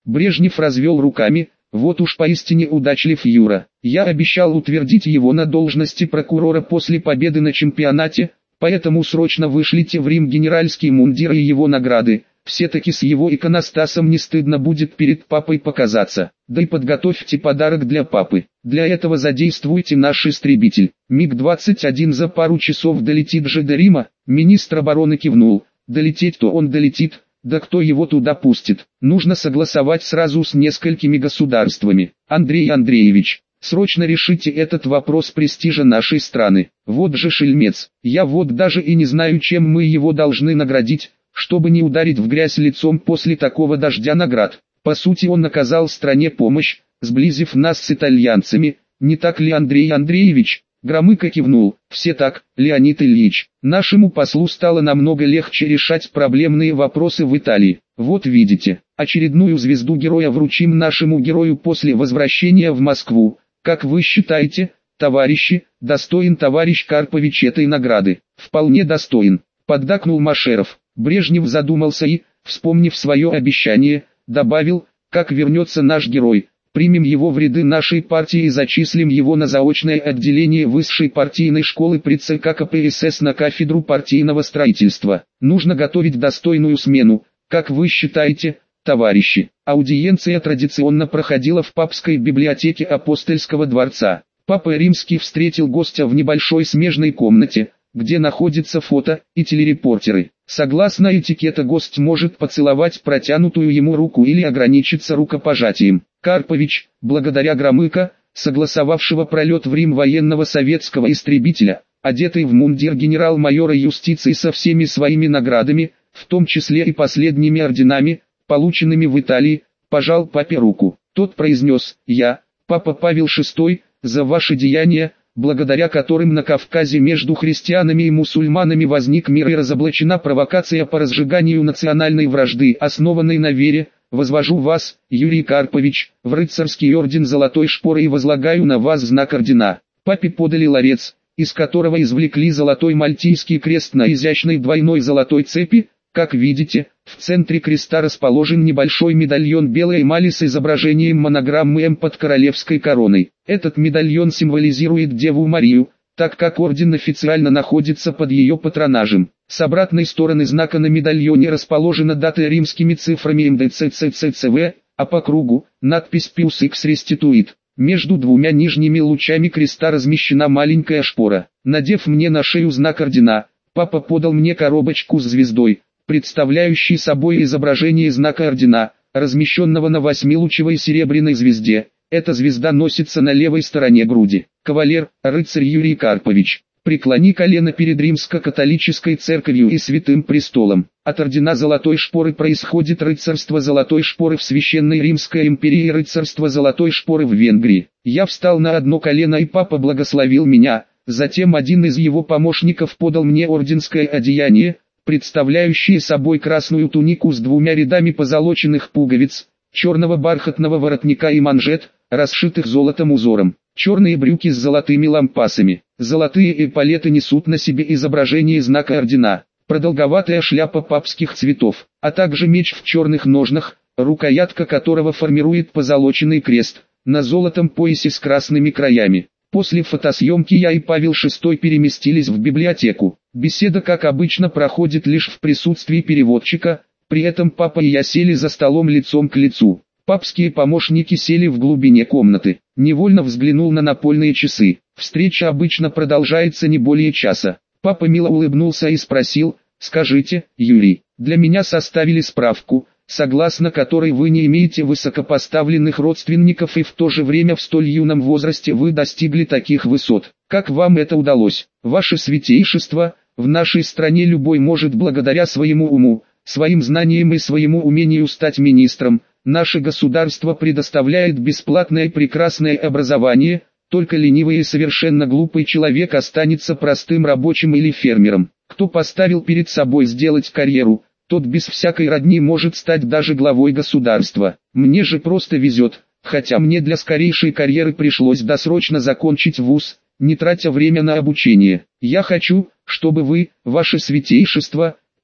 Брежнев развел руками. Вот уж поистине удачлив Юра. Я обещал утвердить его на должности прокурора после победы на чемпионате, поэтому срочно вышлите в Рим генеральский мундир и его награды. Все-таки с его иконостасом не стыдно будет перед папой показаться. Да и подготовьте подарок для папы. Для этого задействуйте наш истребитель. МиГ-21 за пару часов долетит же до Рима. Министр обороны кивнул. Долететь-то он долетит. Да кто его туда пустит? Нужно согласовать сразу с несколькими государствами. Андрей Андреевич, срочно решите этот вопрос престижа нашей страны. Вот же шельмец. Я вот даже и не знаю, чем мы его должны наградить, чтобы не ударить в грязь лицом после такого дождя наград. По сути, он оказал стране помощь, сблизив нас с итальянцами. Не так ли, Андрей Андреевич? Громыко кивнул. Все так, Леонид Ильич. Нашему послу стало намного легче решать проблемные вопросы в Италии. Вот видите, очередную звезду героя вручим нашему герою после возвращения в Москву. Как вы считаете, товарищи, достоин товарищ Карпович этой награды? Вполне достоин, поддакнул Машеров. Брежнев задумался и, вспомнив свое обещание, добавил: как вернется наш герой, примем его в ряды нашей партии и зачислим его на заочное отделение высшей партийной школы при ЦК КПСС на кафедру партийного строительства. Нужно готовить достойную смену, как вы считаете, товарищи. Аудиенция традиционно проходила в папской библиотеке Апостольского дворца. Папа Римский встретил гостя в небольшой смежной комнате, где находятся фото и телерепортеры. Согласно этикету, гость может поцеловать протянутую ему руку или ограничиться рукопожатием. Карпович, благодаря Громыко, согласовавшего пролет в Рим военного советского истребителя, одетый в мундир генерал-майора юстиции со всеми своими наградами, в том числе и последними орденами, полученными в Италии, пожал папе руку. Тот произнес: «Я, папа Павел VI, за ваши деяния, благодаря которым на Кавказе между христианами и мусульманами возник мир и разоблачена провокация по разжиганию национальной вражды, основанной на вере, возвожу вас, Юрий Карпович, в рыцарский орден Золотой Шпоры и возлагаю на вас знак ордена». Папе подали ларец, из которого извлекли золотой мальтийский крест на изящной двойной золотой цепи. Как видите, в центре креста расположен небольшой медальон белой эмали с изображением монограммы М под королевской короной. Этот медальон символизирует Деву Марию, так как орден официально находится под ее патронажем. С обратной стороны знака на медальоне расположена дата римскими цифрами МДЦЦЦЦВ, а по кругу – надпись Pius X Restituit. Между двумя нижними лучами креста размещена маленькая шпора. Надев мне на шею знак ордена, папа подал мне коробочку с звездой, представляющий собой изображение знака ордена, размещенного на восьмилучевой серебряной звезде. Эта звезда носится на левой стороне груди. Кавалер, рыцарь Юрий Карпович, преклони колено перед римско-католической церковью и святым престолом. От ордена Золотой Шпоры происходит рыцарство Золотой Шпоры в Священной Римской империи и рыцарство Золотой Шпоры в Венгрии. Я встал на одно колено, и папа благословил меня. Затем один из его помощников подал мне орденское одеяние, представляющее собой красную тунику с двумя рядами позолоченных пуговиц, черного бархатного воротника и манжет, расшитых золотом узором, черные брюки с золотыми лампасами, золотые эполеты несут на себе изображение знака ордена, продолговатая шляпа папских цветов, а также меч в черных ножнах, рукоятка которого формирует позолоченный крест, на золотом поясе с красными краями. После фотосъемки я и Павел VI переместились в библиотеку. Беседа, как обычно, проходит лишь в присутствии переводчика, при этом папа и я сели за столом лицом к лицу. Папские помощники сели в глубине комнаты. Невольно взглянул на напольные часы. Встреча обычно продолжается не более часа. Папа мило улыбнулся и спросил: «Скажите, Юрий, для меня составили справку, согласно которой вы не имеете высокопоставленных родственников и в то же время в столь юном возрасте вы достигли таких высот. Как вам это удалось? Ваше святейшество, в нашей стране любой может благодаря своему уму, своим знаниям и своему умению стать министром. Наше государство предоставляет бесплатное и прекрасное образование, только ленивый и совершенно глупый человек останется простым рабочим или фермером. Кто поставил перед собой сделать карьеру, тот без всякой родни может стать даже главой государства. Мне же просто везет, хотя мне для скорейшей карьеры пришлось досрочно закончить вуз, не тратя время на обучение. Я хочу, чтобы вы, ваше святейшество,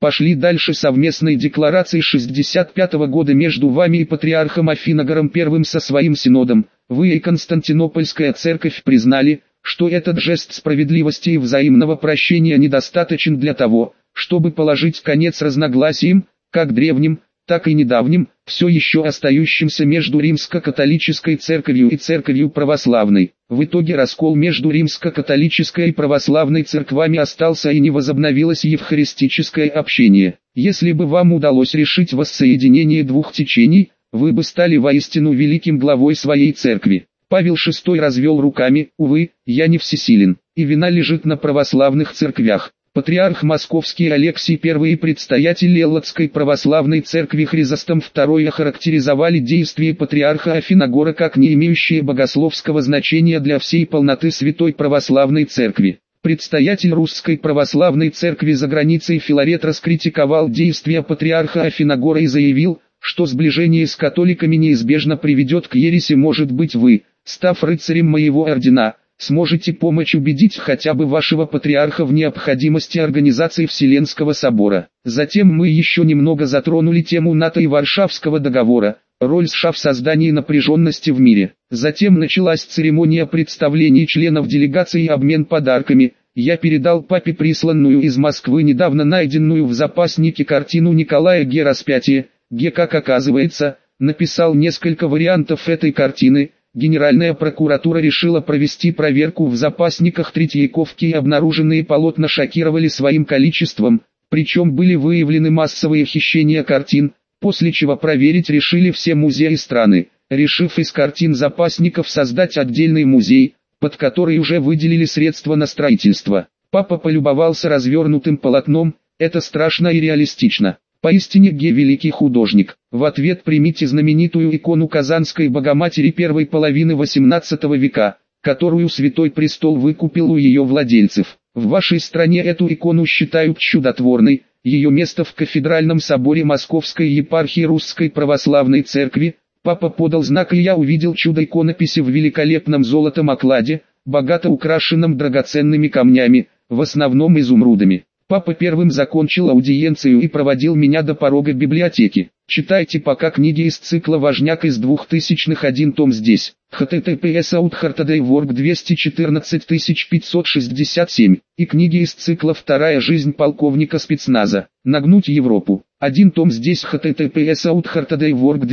пошли дальше совместной декларацией 65 года между вами и патриархом Афиногором I со своим синодом. Вы и Константинопольская церковь признали, что этот жест справедливости и взаимного прощения недостаточен для того, чтобы положить конец разногласиям, как древним, так и недавним, все еще остающимся между римско-католической церковью и церковью православной. В итоге раскол между римско-католической и православной церквами остался и не возобновилось евхаристическое общение. Если бы вам удалось решить воссоединение двух течений, вы бы стали воистину великим главой своей церкви. Павел VI развел руками: увы, я не всесилен, и вина лежит на православных церквях. Патриарх Московский Алексий I и предстоятель Элладской православной церкви Хризостом II охарактеризовали действия патриарха Афиногора как не имеющие богословского значения для всей полноты Святой Православной Церкви. Предстоятель Русской Православной Церкви за границей Филарет раскритиковал действия патриарха Афиногора и заявил, что сближение с католиками неизбежно приведет к ереси. Может быть, вы, став рыцарем моего ордена, сможете помочь убедить хотя бы вашего патриарха в необходимости организации Вселенского собора. Затем мы еще немного затронули тему НАТО и Варшавского договора, роль США в создании напряженности в мире. Затем началась церемония представлений членов делегации и обмен подарками. Я передал папе присланную из Москвы недавно найденную в запаснике картину Николая Г. «Распятие». Г., как оказывается, написал несколько вариантов этой картины. Генеральная прокуратура решила провести проверку в запасниках Третьяковки и обнаруженные полотна шокировали своим количеством, причем были выявлены массовые хищения картин, после чего проверить решили все музеи страны, решив из картин запасников создать отдельный музей, под который уже выделили средства на строительство. Папа полюбовался развернутым полотном, это страшно и реалистично. Поистине Г. великий художник. В ответ примите знаменитую икону Казанской Богоматери первой половины XVIII века, которую Святой Престол выкупил у ее владельцев. В вашей стране эту икону считают чудотворной, ее место в кафедральном соборе Московской епархии Русской Православной Церкви. Папа подал знак, и я увидел чудо иконописи в великолепном золотом окладе, богато украшенном драгоценными камнями, в основном изумрудами. Папа первым закончил аудиенцию и проводил меня до порога библиотеки. Читайте пока книги из цикла «Важняк» из 2000-х, один том здесь. https://outhartodaywork 214567 и книги из цикла «Вторая жизнь полковника спецназа. Нагнуть Европу». Один том здесь. https://outhartodaywork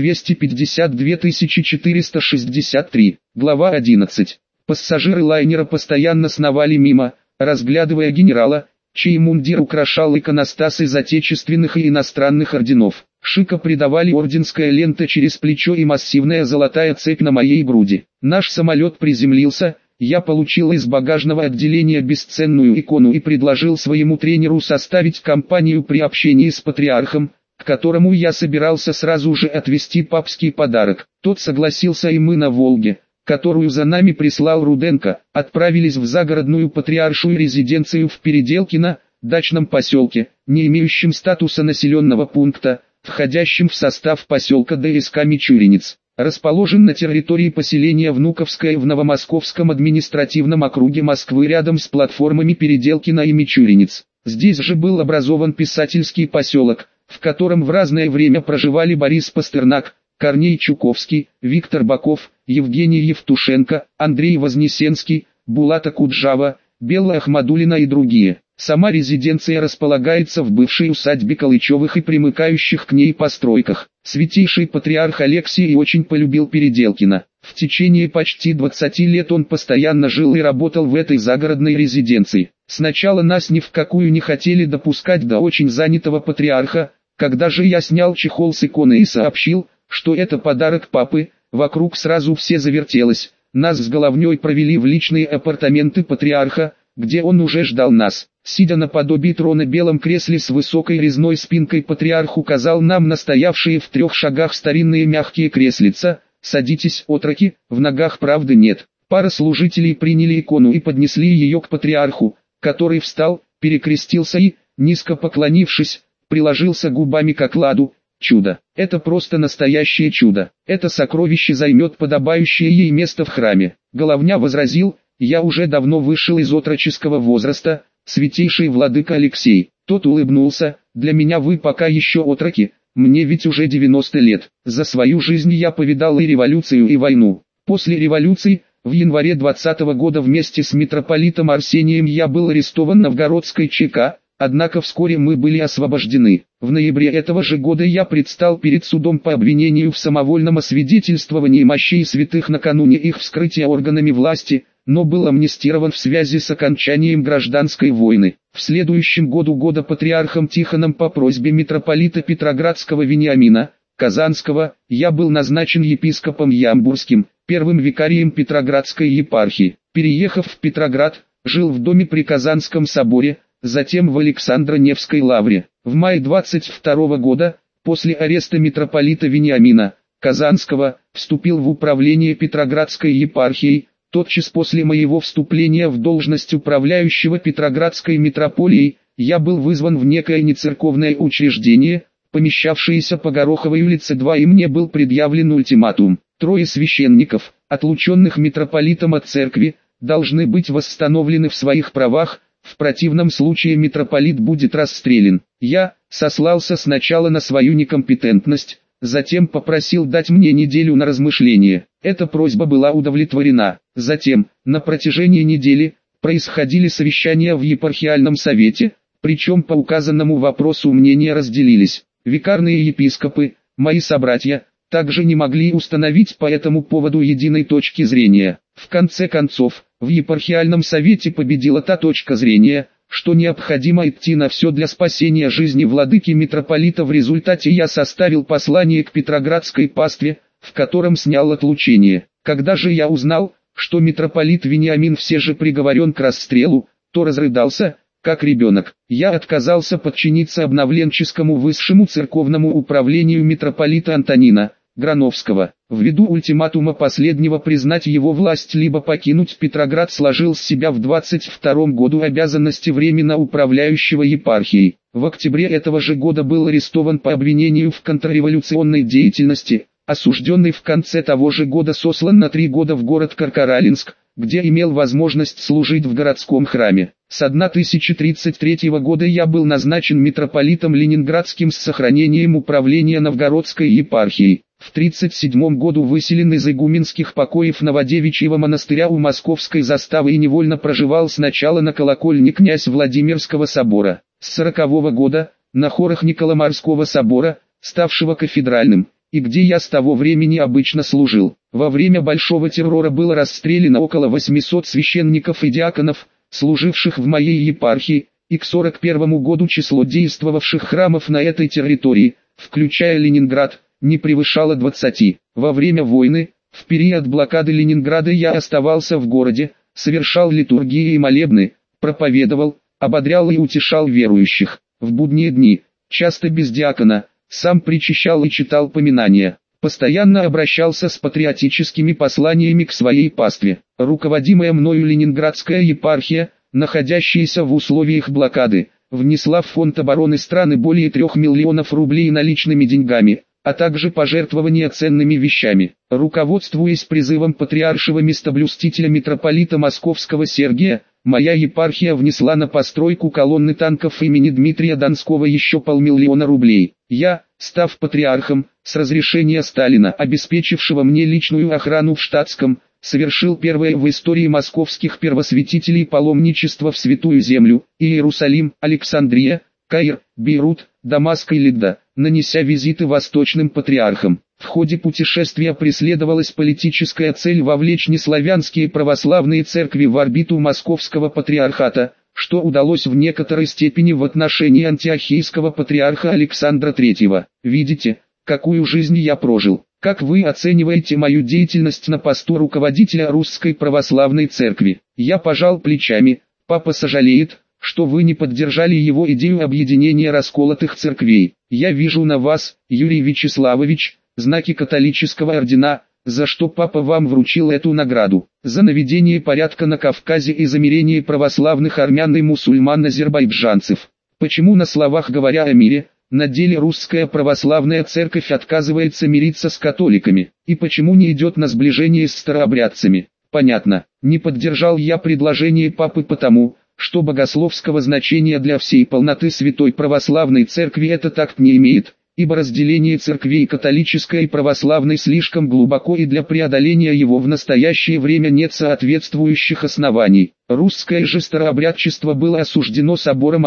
252463. Глава 11. Пассажиры лайнера постоянно сновали мимо, разглядывая генерала, чей мундир украшал иконостас из отечественных и иностранных орденов. Шика придавали орденская лента через плечо и массивная золотая цепь на моей груди. Наш самолет приземлился, я получил из багажного отделения бесценную икону и предложил своему тренеру составить компанию при общении с патриархом, к которому я собирался сразу же отвезти папский подарок. Тот согласился, и мы на «Волге», которую за нами прислал Руденко, отправились в загородную патриаршую резиденцию в Переделкино, дачном поселке, не имеющем статуса населенного пункта, входящем в состав поселка ДСК Мичуринец. Расположен на территории поселения Внуковское в Новомосковском административном округе Москвы рядом с платформами Переделкино и Мичуринец. Здесь же был образован писательский поселок, в котором в разное время проживали Борис Пастернак, Корней Чуковский, Виктор Баков, Евгений Евтушенко, Андрей Вознесенский, Булата Куджава, Белла Ахмадулина и другие. Сама резиденция располагается в бывшей усадьбе Калычевых и примыкающих к ней постройках. Святейший патриарх Алексий очень полюбил Переделкино. В течение почти 20 лет он постоянно жил и работал в этой загородной резиденции. Сначала нас ни в какую не хотели допускать до очень занятого патриарха. Когда же я снял чехол с иконы и сообщил, что это подарок папы, вокруг сразу все завертелось. Нас с головней провели в личные апартаменты патриарха, где он уже ждал нас. Сидя наподобие трона белом кресле с высокой резной спинкой, патриарх указал нам на стоявшие в 3 шагах старинные мягкие креслица. «Садитесь, отроки, в ногах правды нет». Пара служителей приняли икону и поднесли ее к патриарху, который встал, перекрестился и, низко поклонившись, приложился губами к окладу. Чудо. Это просто настоящее чудо. Это сокровище займет подобающее ей место в храме. Головня возразил: я уже давно вышел из отроческого возраста, святейший владыка Алексей. Тот улыбнулся: «Для меня вы пока еще отроки, мне ведь уже 90 лет. За свою жизнь я повидал и революцию, и войну. После революции, в январе 20-го года вместе с митрополитом Арсением я был арестован в Новгородской ЧК, однако вскоре мы были освобождены. В ноябре этого же года я предстал перед судом по обвинению в самовольном освидетельствовании мощей святых накануне их вскрытия органами власти, но был амнистирован в связи с окончанием гражданской войны. В следующем году патриархом Тихоном по просьбе митрополита Петроградского Вениамина Казанского я был назначен епископом Ямбурским, первым викарием Петроградской епархии. Переехав в Петроград, жил в доме при Казанском соборе, затем в Александро-Невской лавре. В мае 22 года, после ареста митрополита Вениамина Казанского, вступил в управление Петроградской епархией. Тотчас после моего вступления в должность управляющего Петроградской митрополией, я был вызван в некое нецерковное учреждение, помещавшееся по Гороховой улице 2, и мне был предъявлен ультиматум. 3 священников, отлученных митрополитом от церкви, должны быть восстановлены в своих правах, в противном случае митрополит будет расстрелян. Я сослался сначала на свою некомпетентность, затем попросил дать мне неделю на размышление. Эта просьба была удовлетворена. Затем, на протяжении недели, происходили совещания в епархиальном совете, причем по указанному вопросу мнения разделились. Викарные епископы, мои собратья, также не могли установить по этому поводу единой точки зрения. В конце концов, в епархиальном совете победила та точка зрения, что необходимо идти на все для спасения жизни владыки митрополита. В результате я составил послание к Петроградской пастве, в котором снял отлучение. Когда же я узнал, что митрополит Вениамин все же приговорен к расстрелу, то разрыдался, как ребенок. Я отказался подчиниться обновленческому высшему церковному управлению митрополита Антонина Грановского. Ввиду ультиматума последнего признать его власть либо покинуть Петроград, сложил с себя в 22 году обязанности временно управляющего епархией. В октябре этого же года был арестован по обвинению в контрреволюционной деятельности, осужденный в конце того же года сослан на 3 года в город Каркаралинск, где имел возможность служить в городском храме. С 1033 года я был назначен митрополитом Ленинградским с сохранением управления Новгородской епархией. В 1937 году выселен из игуменских покоев Новодевичьего монастыря у Московской заставы и невольно проживал сначала на колокольне князь Владимирского собора. С 1940 года, на хорах Николомарского собора, ставшего кафедральным, и где я с того времени обычно служил. Во время Большого террора было расстреляно около 800 священников и диаконов, служивших в моей епархии, и к 1941 году число действовавших храмов на этой территории, включая Ленинград, не превышало 20. Во время войны, в период блокады Ленинграда я оставался в городе, совершал литургии и молебны, проповедовал, ободрял и утешал верующих. В будние дни, часто без диакона, сам причащал и читал поминания. Постоянно обращался с патриотическими посланиями к своей пастве. Руководимая мною Ленинградская епархия, находящаяся в условиях блокады, внесла в фонд обороны страны более 3 миллионов рублей наличными деньгами, а также пожертвования ценными вещами. Руководствуясь призывом патриаршего местоблюстителя митрополита Московского Сергия, моя епархия внесла на постройку колонны танков имени Дмитрия Донского еще 500 000 рублей. Я, став патриархом, с разрешения Сталина, обеспечившего мне личную охрану в штатском, совершил первое в истории московских первосвятителей паломничество в Святую Землю: Иерусалим, Александрия, Каир, Бейрут, Дамаск и Лидда, нанеся визиты восточным патриархам. В ходе путешествия преследовалась политическая цель вовлечь неславянские православные церкви в орбиту московского патриархата, что удалось в некоторой степени в отношении антиохийского патриарха Александра III. Видите, какую жизнь я прожил. Как вы оцениваете мою деятельность на посту руководителя Русской Православной Церкви? Я пожал плечами. Папа сожалеет, что вы не поддержали его идею объединения расколотых церквей. Я вижу на вас, Юрий Вячеславович, знаки католического ордена, за что папа вам вручил эту награду. За наведение порядка на Кавказе и замирение православных армян и мусульман-азербайджанцев. Почему на словах говоря о мире, на деле Русская Православная Церковь отказывается мириться с католиками? И почему не идет на сближение с старообрядцами? Понятно, не поддержал я предложение папы потому, что богословского значения для всей полноты Святой Православной Церкви этот акт не имеет, ибо разделение церквей католической и православной слишком глубоко, и для преодоления его в настоящее время нет соответствующих оснований. Русское же старообрядчество было осуждено собором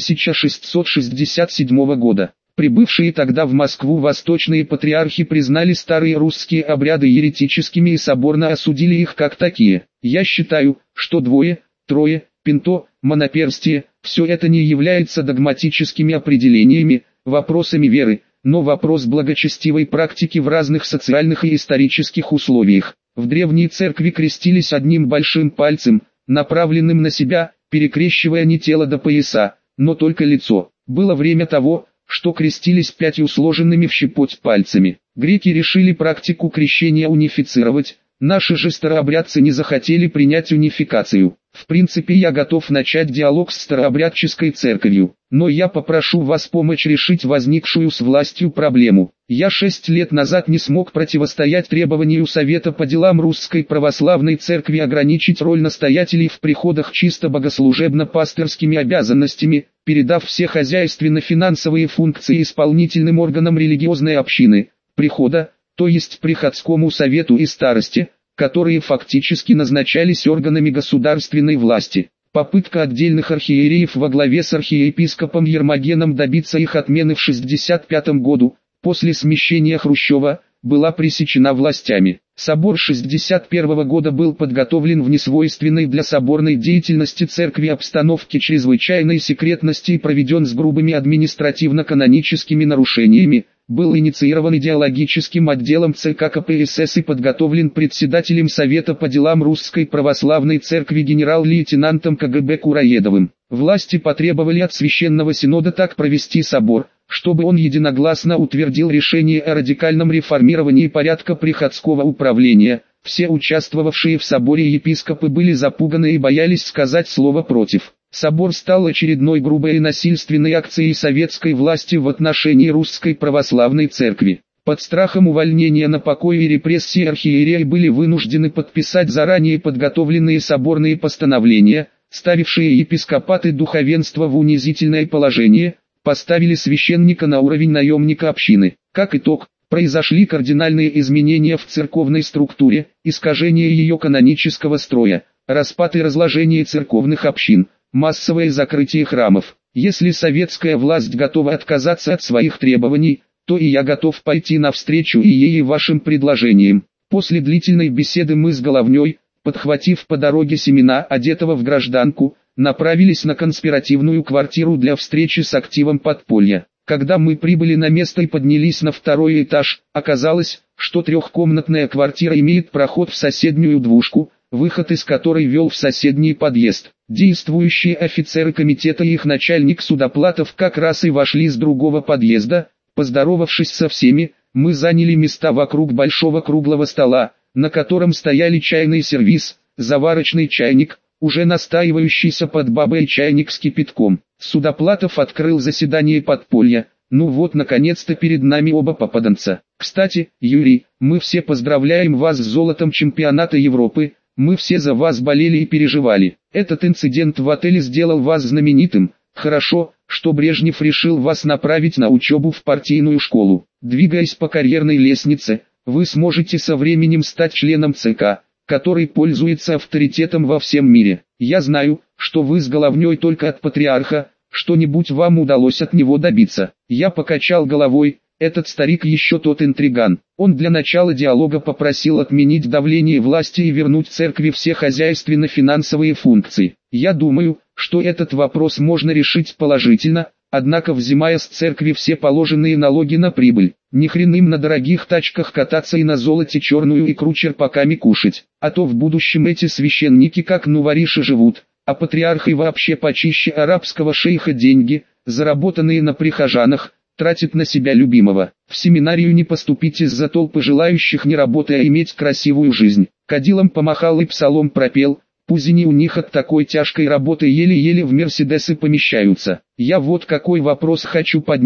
1667 года. Прибывшие тогда в Москву восточные патриархи признали старые русские обряды еретическими и соборно осудили их как такие. Я считаю, что двое, трое, пинто, моноперстие – все это не является догматическими определениями, вопросами веры, но вопрос благочестивой практики в разных социальных и исторических условиях. В древней церкви крестились одним большим пальцем, направленным на себя, перекрещивая не тело до пояса, но только лицо. Было время того, что крестились 5 сложенными в щепоть пальцами. Греки решили практику крещения унифицировать, наши же старообрядцы не захотели принять унификацию. В принципе, я готов начать диалог с старообрядческой церковью, но я попрошу вас помочь решить возникшую с властью проблему. Я 6 лет назад не смог противостоять требованию Совета по делам Русской Православной Церкви ограничить роль настоятелей в приходах чисто богослужебно-пастырскими обязанностями, передав все хозяйственно-финансовые функции исполнительным органам религиозной общины, прихода, то есть приходскому совету и старости, которые фактически назначались органами государственной власти. Попытка отдельных архиереев во главе с архиепископом Ермогеном добиться их отмены в 1965 году, после смещения Хрущева, была пресечена властями. Собор 1961 года был подготовлен в несвойственной для соборной деятельности церкви обстановке чрезвычайной секретности и проведен с грубыми административно-каноническими нарушениями, был инициирован идеологическим отделом ЦК КПСС и подготовлен председателем Совета по делам Русской Православной Церкви генерал-лейтенантом КГБ Кураедовым. Власти потребовали от Священного Синода так провести собор, чтобы он единогласно утвердил решение о радикальном реформировании порядка приходского управления. Все участвовавшие в соборе епископы были запуганы и боялись сказать слово против. Собор стал очередной грубой и насильственной акцией советской власти в отношении Русской Православной Церкви. Под страхом увольнения на покой и репрессий архиереи были вынуждены подписать заранее подготовленные соборные постановления, ставившие епископат и духовенство в унизительное положение, поставили священника на уровень наемника общины. Как итог, произошли кардинальные изменения в церковной структуре, искажение ее канонического строя, распад и разложение церковных общин, массовое закрытие храмов. Если советская власть готова отказаться от своих требований, то и я готов пойти навстречу и ей и вашим предложениям. После длительной беседы мы с Головней, подхватив по дороге семена, одетого в гражданку, направились на конспиративную квартиру для встречи с активом подполья. Когда мы прибыли на место и поднялись на 2-й этаж, оказалось, что 3-комнатная квартира имеет проход в соседнюю двушку, выход из которой вел в соседний подъезд. Действующие офицеры комитета и их начальник Судоплатов как раз и вошли с другого подъезда. Поздоровавшись со всеми, мы заняли места вокруг большого круглого стола, на котором стояли чайный сервиз, заварочный чайник, уже настаивающийся под бабой чайник с кипятком. Судоплатов открыл заседание подполья. Ну вот, наконец-то перед нами оба попаданца. Кстати, Юрий, мы все поздравляем вас с золотом чемпионата Европы. Мы все за вас болели и переживали. Этот инцидент в отеле сделал вас знаменитым. Хорошо, что Брежнев решил вас направить на учебу в партийную школу. Двигаясь по карьерной лестнице, вы сможете со временем стать членом ЦК, который пользуется авторитетом во всем мире. Я знаю, что вы с Головней только от патриарха, что-нибудь вам удалось от него добиться. Я покачал головой. Этот старик еще тот интриган. Он для начала диалога попросил отменить давление власти и вернуть церкви все хозяйственно-финансовые функции. Я думаю, что этот вопрос можно решить положительно, однако взимая с церкви все положенные налоги на прибыль, ни хрен им на дорогих тачках кататься и на золоте черную икру черпаками кушать, а то в будущем эти священники как нувориши живут, а патриарх и вообще почище арабского шейха деньги, заработанные на прихожанах, тратит на себя любимого. В семинарию не поступить из-за толпы желающих не работая иметь красивую жизнь. Кадилом помахал и псалом пропел, пузени у них от такой тяжкой работы еле-еле в мерседесы помещаются. Я вот какой вопрос хочу поднять,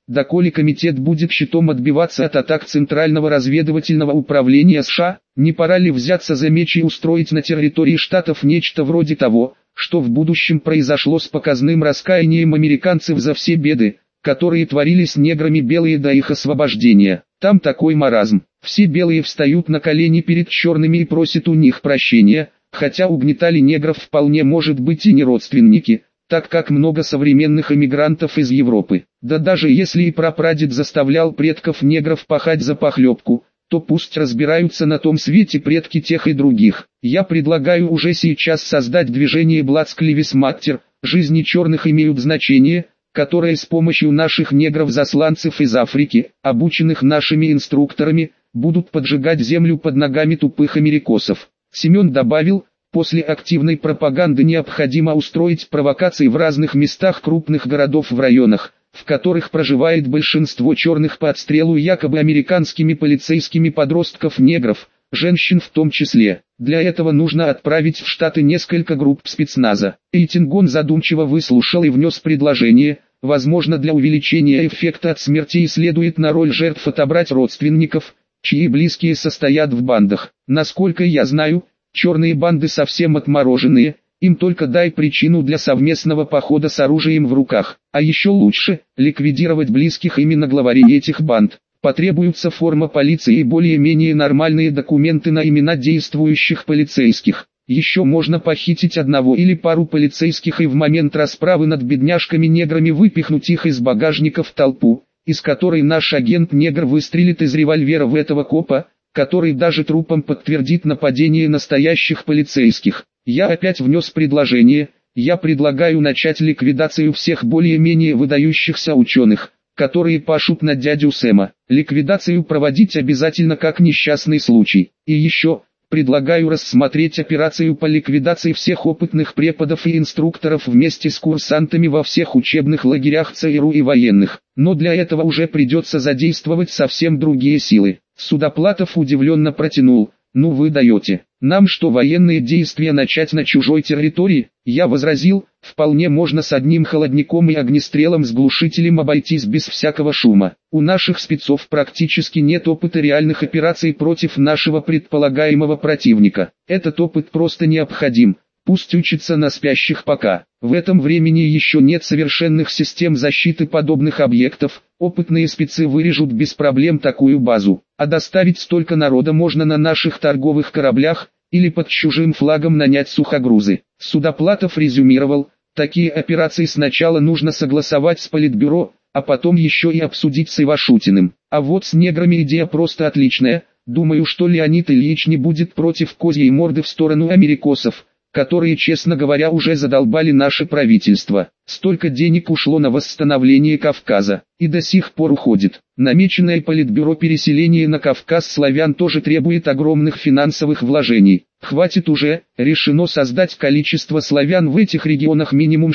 доколе комитет будет щитом отбиваться от атак Центрального разведывательного управления США, не пора ли взяться за меч и устроить на территории штатов нечто вроде того, что в будущем произошло с показным раскаянием американцев за все беды, которые творились неграми белые до их освобождения. Там такой маразм. Все белые встают на колени перед черными и просят у них прощения, хотя угнетали негров вполне может быть и не родственники, так как много современных эмигрантов из Европы. Да даже если и прапрадед заставлял предков негров пахать за похлебку, то пусть разбираются на том свете предки тех и других. Я предлагаю уже сейчас создать движение Bloods Lives Matter, жизни черных имеют значение, которое с помощью наших негров-засланцев из Африки, обученных нашими инструкторами, будут поджигать землю под ногами тупых америкосов. Семен добавил, после активной пропаганды необходимо устроить провокации в разных местах крупных городов в районах, в которых проживает большинство черных по отстрелу якобы американскими полицейскими подростков-негров, женщин в том числе. Для этого нужно отправить в Штаты несколько групп спецназа. Эйтингон задумчиво выслушал и внес предложение, возможно для увеличения эффекта от смертей следует на роль жертв отобрать родственников, чьи близкие состоят в бандах. Насколько я знаю, черные банды совсем отмороженные, им только дай причину для совместного похода с оружием в руках. А еще лучше, ликвидировать близких именно главарей этих банд. Потребуется форма полиции и более-менее нормальные документы на имена действующих полицейских. Еще можно похитить одного или пару полицейских и в момент расправы над бедняжками-неграми выпихнуть их из багажника в толпу, из которой наш агент-негр выстрелит из револьвера в этого копа, который даже трупом подтвердит нападение настоящих полицейских. Я опять внес предложение, я предлагаю начать ликвидацию всех более-менее выдающихся ученых, которые пашут на дядю Сэма. Ликвидацию проводить обязательно как несчастный случай. И еще, предлагаю рассмотреть операцию по ликвидации всех опытных преподов и инструкторов вместе с курсантами во всех учебных лагерях ЦРУ и военных. Но для этого уже придется задействовать совсем другие силы. Судоплатов удивленно протянул: «Ну вы даете. Нам что, военные действия начать на чужой территории?» Я возразил: «Вполне можно с одним холодником и огнестрелом с глушителем обойтись без всякого шума. У наших спецов практически нет опыта реальных операций против нашего предполагаемого противника. Этот опыт просто необходим. Пусть учатся на спящих пока. В этом времени еще нет совершенных систем защиты подобных объектов, опытные спецы вырежут без проблем такую базу. А доставить столько народа можно на наших торговых кораблях, или под чужим флагом нанять сухогрузы». Судоплатов резюмировал: «Такие операции сначала нужно согласовать с Политбюро, а потом еще и обсудить с Ивашутиным. А вот с неграми идея просто отличная, думаю, что Леонид Ильич не будет против козьей морды в сторону америкосов, которые, честно говоря, уже задолбали наше правительство. Столько денег ушло на восстановление Кавказа, и до сих пор уходит. Намеченное Политбюро переселение на Кавказ славян тоже требует огромных финансовых вложений. Хватит уже, решено создать количество славян в этих регионах минимум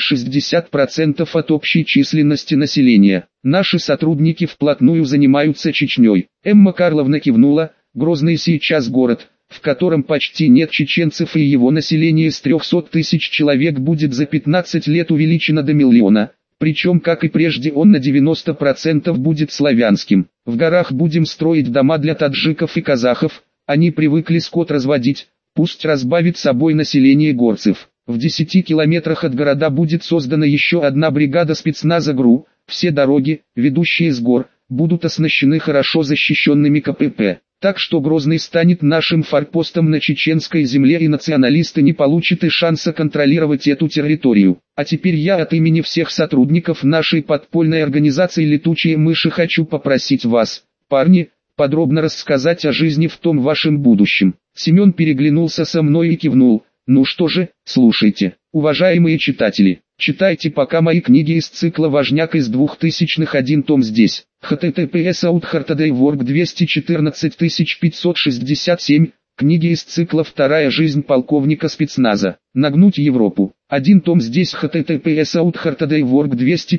60% от общей численности населения. Наши сотрудники вплотную занимаются Чечней». Эмма Карловна кивнула: «Грозный сейчас город, в котором почти нет чеченцев, и его население с 300 тысяч человек будет за 15 лет увеличено до 1 миллиона, причем как и прежде он на 90% будет славянским. В горах будем строить дома для таджиков и казахов, они привыкли скот разводить, пусть разбавит собой население горцев. В 10 километрах от города будет создана еще одна бригада спецназа ГРУ, все дороги, ведущие с гор, будут оснащены хорошо защищенными КПП. Так что Грозный станет нашим форпостом на чеченской земле, и националисты не получат и шанса контролировать эту территорию. А теперь я от имени всех сотрудников нашей подпольной организации «Летучие мыши» хочу попросить вас, парни, подробно рассказать о жизни в том вашем будущем». Семен переглянулся со мной и кивнул: «Ну что же, слушайте, уважаемые читатели. Читайте пока мои книги из цикла «Важняк» из 2000-х, один том здесь. https://outhartadaywork 214567, книги из цикла «Вторая жизнь полковника спецназа. Нагнуть Европу». Один том здесь. https://outhartadaywork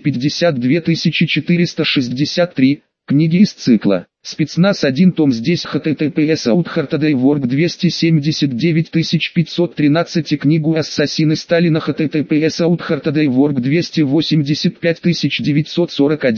252463, книги из цикла «Спецназ». Один том здесь. https://outhartadaywork 279513 и книгу «Ассасины Сталина» https://outhartadaywork 285941.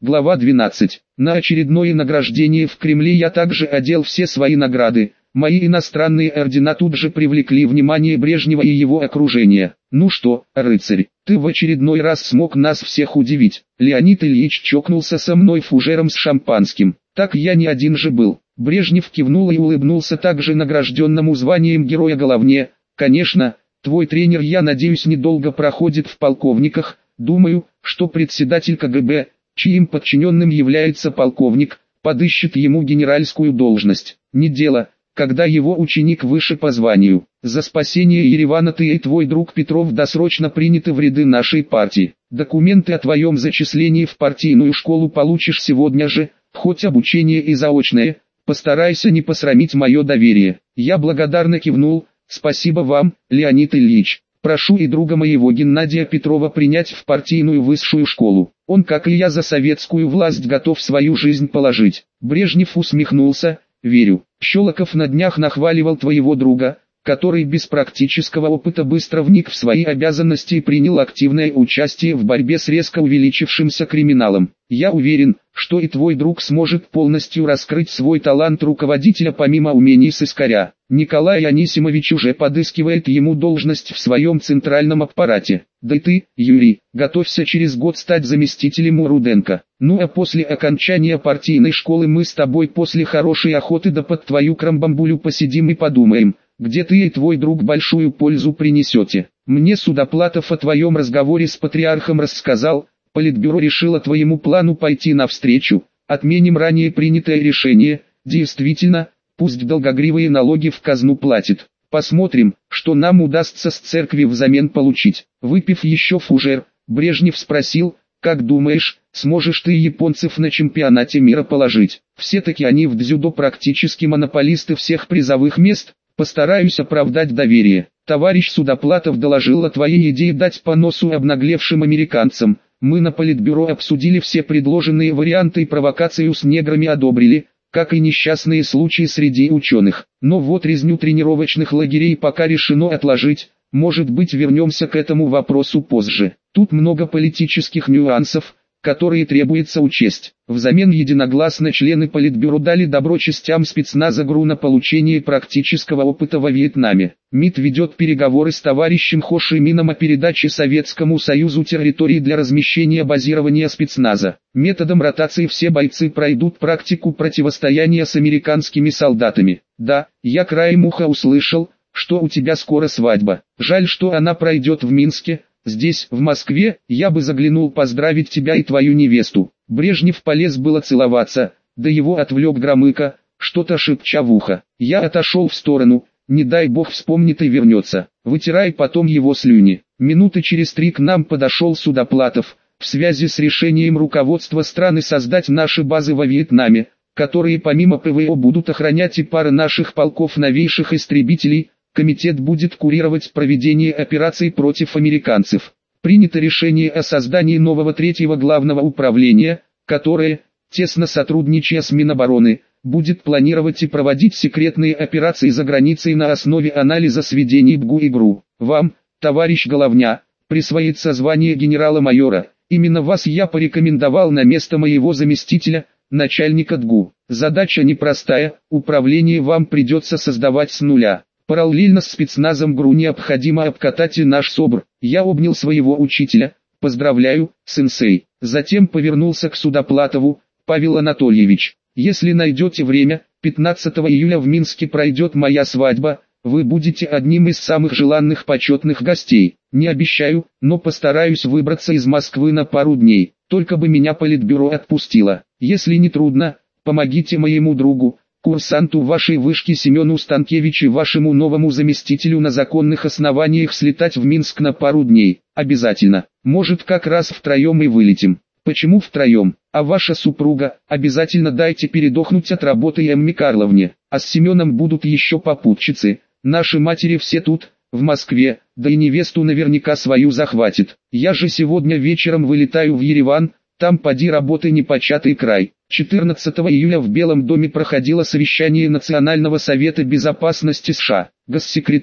Глава 12. На очередное награждение в Кремле я также одел все свои награды. Мои иностранные ордена тут же привлекли внимание Брежнева и его окружения. «Ну что, рыцарь, ты в очередной раз смог нас всех удивить». Леонид Ильич чокнулся со мной фужером с шампанским. «Так я не один же был». Брежнев кивнул и улыбнулся также награжденному званием Героя Головне. «Конечно, твой тренер, я надеюсь, недолго проходит в полковниках. Думаю, что председатель КГБ, чьим подчиненным является полковник, подыщет ему генеральскую должность. Не дело, когда его ученик выше по званию. За спасение Еревана ты и твой друг Петров досрочно приняты в ряды нашей партии. Документы о твоем зачислении в партийную школу получишь сегодня же, хоть обучение и заочное. Постарайся не посрамить мое доверие». Я благодарно кивнул. «Спасибо вам, Леонид Ильич. Прошу и друга моего Геннадия Петрова принять в партийную высшую школу. Он, как и я, за советскую власть готов свою жизнь положить». Брежнев усмехнулся. «Верю. Щелоков на днях нахваливал твоего друга, который без практического опыта быстро вник в свои обязанности и принял активное участие в борьбе с резко увеличившимся криминалом. Я уверен, что и твой друг сможет полностью раскрыть свой талант руководителя помимо умений сыскаря. Николай Анисимович уже подыскивает ему должность в своем центральном аппарате. Да и ты, Юрий, готовься через год стать заместителем у Руденко. Ну а после окончания партийной школы мы с тобой после хорошей охоты да под твою крамбамбулю посидим и подумаем, где ты и твой друг большую пользу принесете. Мне Судоплатов о твоем разговоре с патриархом рассказал. Политбюро решило твоему плану пойти навстречу. Отменим ранее принятое решение. Действительно, пусть долгогривые налоги в казну платит. Посмотрим, что нам удастся с церкви взамен получить». Выпив еще фужер, Брежнев спросил: «Как думаешь, сможешь ты японцев на чемпионате мира положить? Все-таки они в дзюдо практически монополисты всех призовых мест». «Постараюсь оправдать доверие. Товарищ Судоплатов доложил о твоей идее дать по носу обнаглевшим американцам. Мы на Политбюро обсудили все предложенные варианты и провокацию с неграми одобрили, как и несчастные случаи среди ученых. Но вот резню тренировочных лагерей пока решено отложить. Может быть, вернемся к этому вопросу позже. Тут много политических нюансов, которые требуется учесть». Взамен единогласно члены Политбюро дали добро частям спецназа ГРУ на получение практического опыта во Вьетнаме. МИД ведет переговоры с товарищем Хо Ши Мином о передаче Советскому Союзу территории для размещения базирования спецназа. Методом ротации все бойцы пройдут практику противостояния с американскими солдатами. «Да, я краем уха услышал, что у тебя скоро свадьба. Жаль, что она пройдет в Минске. Здесь, в Москве, я бы заглянул поздравить тебя и твою невесту». Брежнев полез было целоваться, да его отвлек Громыко, что-то шепча в ухо. Я отошел в сторону, не дай бог вспомнит и вернется. Вытирай потом его слюни. Минуты через 3 к нам подошел Судоплатов, в связи с решением руководства страны создать наши базы во Вьетнаме, которые помимо ПВО будут охранять и пара наших полков новейших истребителей. Комитет будет курировать проведение операций против американцев. Принято решение о создании нового 3-го главного управления, которое, тесно сотрудничая с Минобороны, будет планировать и проводить секретные операции за границей на основе анализа сведений БГУ и ГРУ. Вам, товарищ Головня, присвоится звание генерала-майора. Именно вас я порекомендовал на место моего заместителя, начальника ДГУ. Задача непростая, управление вам придется создавать с нуля. Параллельно с спецназом ГРУ необходимо обкатать и наш СОБР. Я обнял своего учителя. «Поздравляю, сенсей». Затем повернулся к Судоплатову. «Павел Анатольевич, если найдете время, 15 июля в Минске пройдет моя свадьба. Вы будете одним из самых желанных почетных гостей. Не обещаю, но постараюсь выбраться из Москвы на пару дней. Только бы меня Политбюро отпустило. Если не трудно, помогите моему другу, курсанту вашей вышки Семену Станкевичу и вашему новому заместителю на законных основаниях слетать в Минск на пару дней. Обязательно. Может, как раз втроем и вылетим». «Почему втроем? А ваша супруга? Обязательно дайте передохнуть от работы Эмме Карловне. А с Семеном будут еще попутчицы. Наши матери все тут, в Москве, да и невесту наверняка свою захватит. Я же сегодня вечером вылетаю в Ереван, там поди работы непочатый край». 14 июля в Белом доме проходило совещание Национального совета безопасности США. Госсекретарь,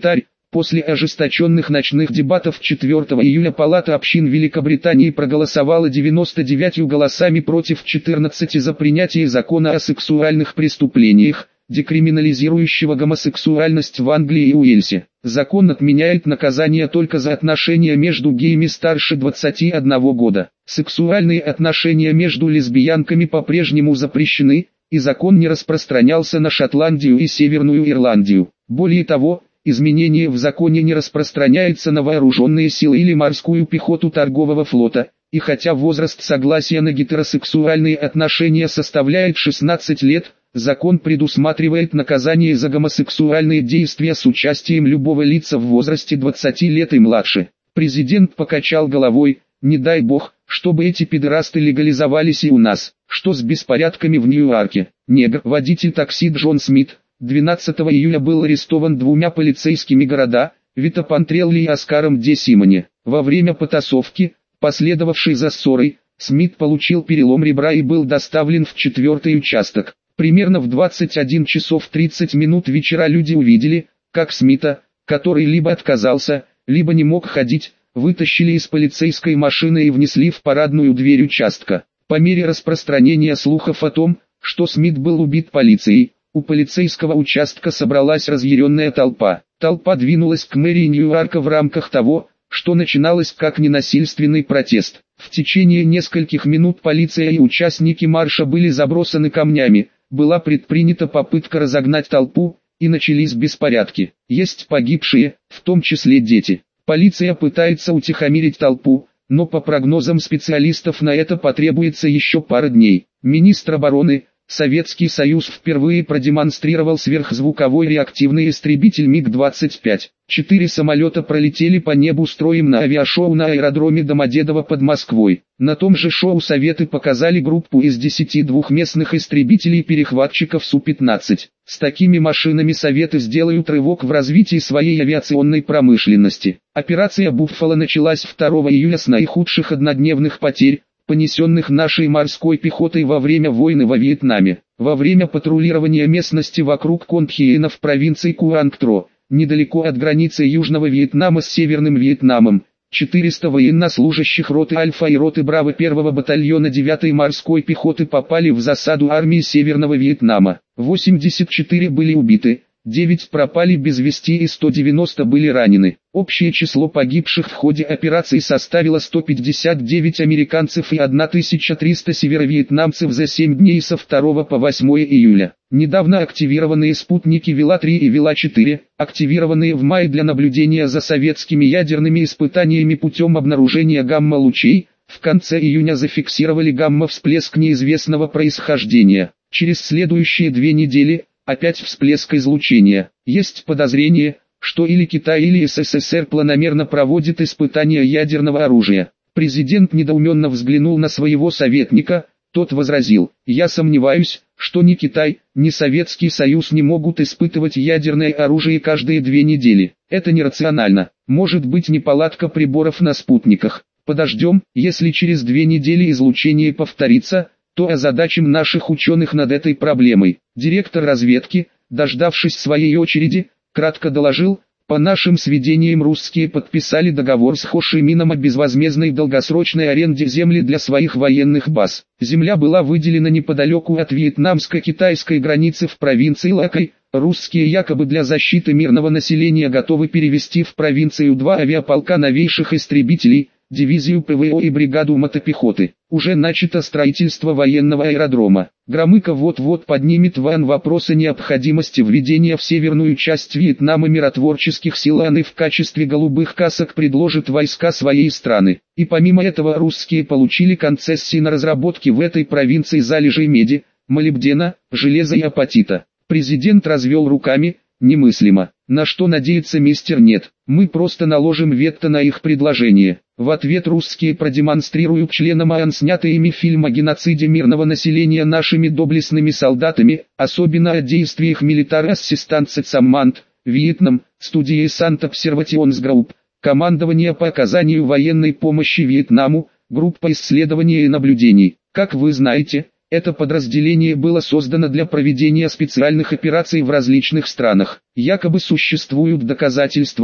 После ожесточенных ночных дебатов 4 июля Палата общин Великобритании проголосовала 99 голосами против 14 за принятие закона о сексуальных преступлениях, декриминализирующего гомосексуальность в Англии и Уэльсе. Закон отменяет наказание только за отношения между геями старше 21 года. Сексуальные отношения между лесбиянками по-прежнему запрещены, и закон не распространялся на Шотландию и Северную Ирландию. Более того, изменение в законе не распространяется на вооруженные силы или морскую пехоту торгового флота, и хотя возраст согласия на гетеросексуальные отношения составляет 16 лет, закон предусматривает наказание за гомосексуальные действия с участием любого лица в возрасте 20 лет и младше. Президент покачал головой: не дай бог, чтобы эти педерасты легализовались и у нас. Что с беспорядками в Ньюарке? Негр, водитель такси Джон Смит, 12 июля был арестован двумя полицейскими города, Вито Пантрелли и Оскаром Де Симоне. Во время потасовки, последовавшей за ссорой, Смит получил перелом ребра и был доставлен в 4-й участок. Примерно в 21 часов 30 минут вечера люди увидели, как Смита, который либо отказался, либо не мог ходить, вытащили из полицейской машины и внесли в парадную дверь участка. По мере распространения слухов о том, что Смит был убит полицией, у полицейского участка собралась разъяренная толпа. Толпа двинулась к мэрии Ньюарка в рамках того, что начиналось как ненасильственный протест. В течение нескольких минут полиция и участники марша были забросаны камнями, была предпринята попытка разогнать толпу, и начались беспорядки. Есть погибшие, в том числе дети. Полиция пытается утихомирить толпу, но по прогнозам специалистов на это потребуется еще пара дней. Министр обороны, Советский Союз впервые продемонстрировал сверхзвуковой реактивный истребитель МиГ-25. 4 самолета пролетели по небу строем на авиашоу на аэродроме Домодедово под Москвой. На том же шоу Советы показали группу из 10 двухместных истребителей-перехватчиков Су-15. С такими машинами Советы сделают рывок в развитии своей авиационной промышленности. Операция «Буффало» началась 2 июля с наихудших однодневных потерь, понесенных нашей морской пехотой во время войны во Вьетнаме. Во время патрулирования местности вокруг Контхиена в провинции Куангтро, недалеко от границы Южного Вьетнама с Северным Вьетнамом, 400 военнослужащих роты Альфа и роты Браво 1-го батальона 9-й морской пехоты попали в засаду армии Северного Вьетнама. 84 были убиты, 9 пропали без вести и 190 были ранены. Общее число погибших в ходе операции составило 159 американцев и 1300 северовьетнамцев за 7 дней со 2 по 8 июля. Недавно активированные спутники Вела-3 и Вела-4, активированные в мае для наблюдения за советскими ядерными испытаниями путем обнаружения гамма-лучей, в конце июня зафиксировали гамма-всплеск неизвестного происхождения. Через следующие 2 недели опять всплеск излучения. Есть подозрение, что или Китай, или СССР планомерно проводит испытания ядерного оружия. Президент недоуменно взглянул на своего советника, тот возразил: «Я сомневаюсь, что ни Китай, ни Советский Союз не могут испытывать ядерное оружие каждые 2 недели. Это нерационально. Может быть неполадка приборов на спутниках. Подождем, если через 2 недели излучение повторится, то озадачим наших ученых над этой проблемой». Директор разведки, дождавшись своей очереди, кратко доложил: «По нашим сведениям, русские подписали договор с Хо Ши Мином о безвозмездной долгосрочной аренде земли для своих военных баз. Земля была выделена неподалеку от вьетнамско-китайской границы в провинции Лакай. Русские якобы для защиты мирного населения готовы перевести в провинцию 2 авиаполка новейших истребителей, дивизию ПВО и бригаду мотопехоты. Уже начато строительство военного аэродрома. Громыко вот-вот поднимет вопрос о необходимости введения в северную часть Вьетнама миротворческих сил, и в качестве голубых касок предложит войска своей страны. И помимо этого русские получили концессии на разработки в этой провинции залежей меди, молибдена, железа и апатита». Президент развел руками: «Немыслимо. На что надеется мистер Нет? Мы просто наложим вето на их предложение». В ответ русские продемонстрируют членам ООН снятый ими фильм о геноциде мирного населения нашими доблестными солдатами, особенно о действиях Military Assistance Command, Вьетнам, студии Сант Observations Group, командование по оказанию военной помощи Вьетнаму, группа исследований и наблюдений. Как вы знаете, это подразделение было создано для проведения специальных операций в различных странах. Якобы существуют доказательства,